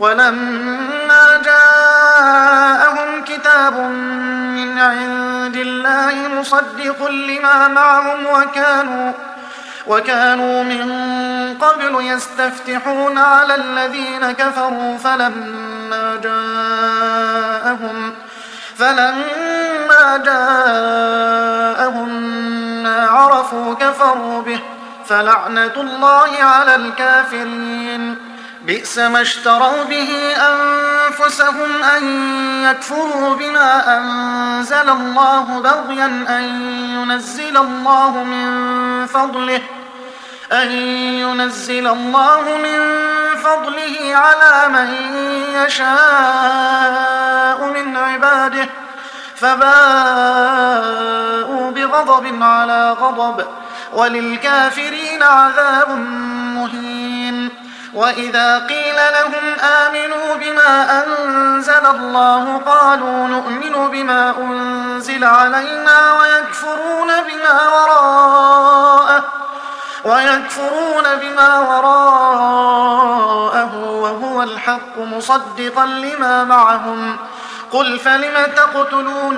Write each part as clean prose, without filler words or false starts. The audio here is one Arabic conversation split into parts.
ولما جاءهم كتاب من عند الله مصدق لما معهم وكانوا من قبل يستفتحون على الذين كفروا فلما جاءهم ما عرفوا كفروا به فلعنة الله على الكافرين. بئس ما اشتروا به أنفسهم أن يكفروا بما أنزل الله بغيا أن ينزل الله من فضله على من يشاء من عباده فباءوا بغضب على غضب وللكافرين عذاب مهين. وإذا قيل لهم آمنوا بما أنزل الله قالوا نؤمن بما أنزل علينا ويكفرون بما وراءه وهو الحق مصدقا لما معهم. قل فلم تقتلون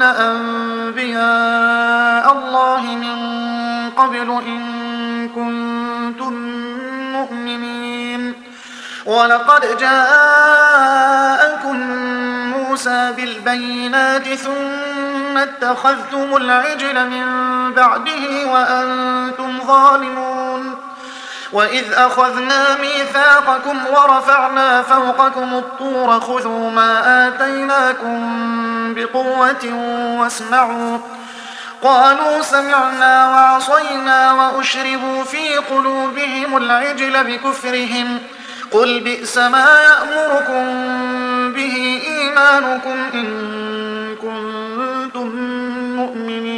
أنبياء الله من قبل إن كنتم مؤمنين؟ ولقد جاءكم موسى بالبينات ثم اتخذتم العجل من بعده وأنتم ظالمون. وإذ أخذنا ميثاقكم ورفعنا فوقكم الطور خذوا ما آتيناكم بقوة واسمعوا. قالوا سمعنا وعصينا وأشربوا في قلوبهم العجل بكفرهم. قل بئس ما يأمركم به إيمانكم إن كنتم مؤمنين.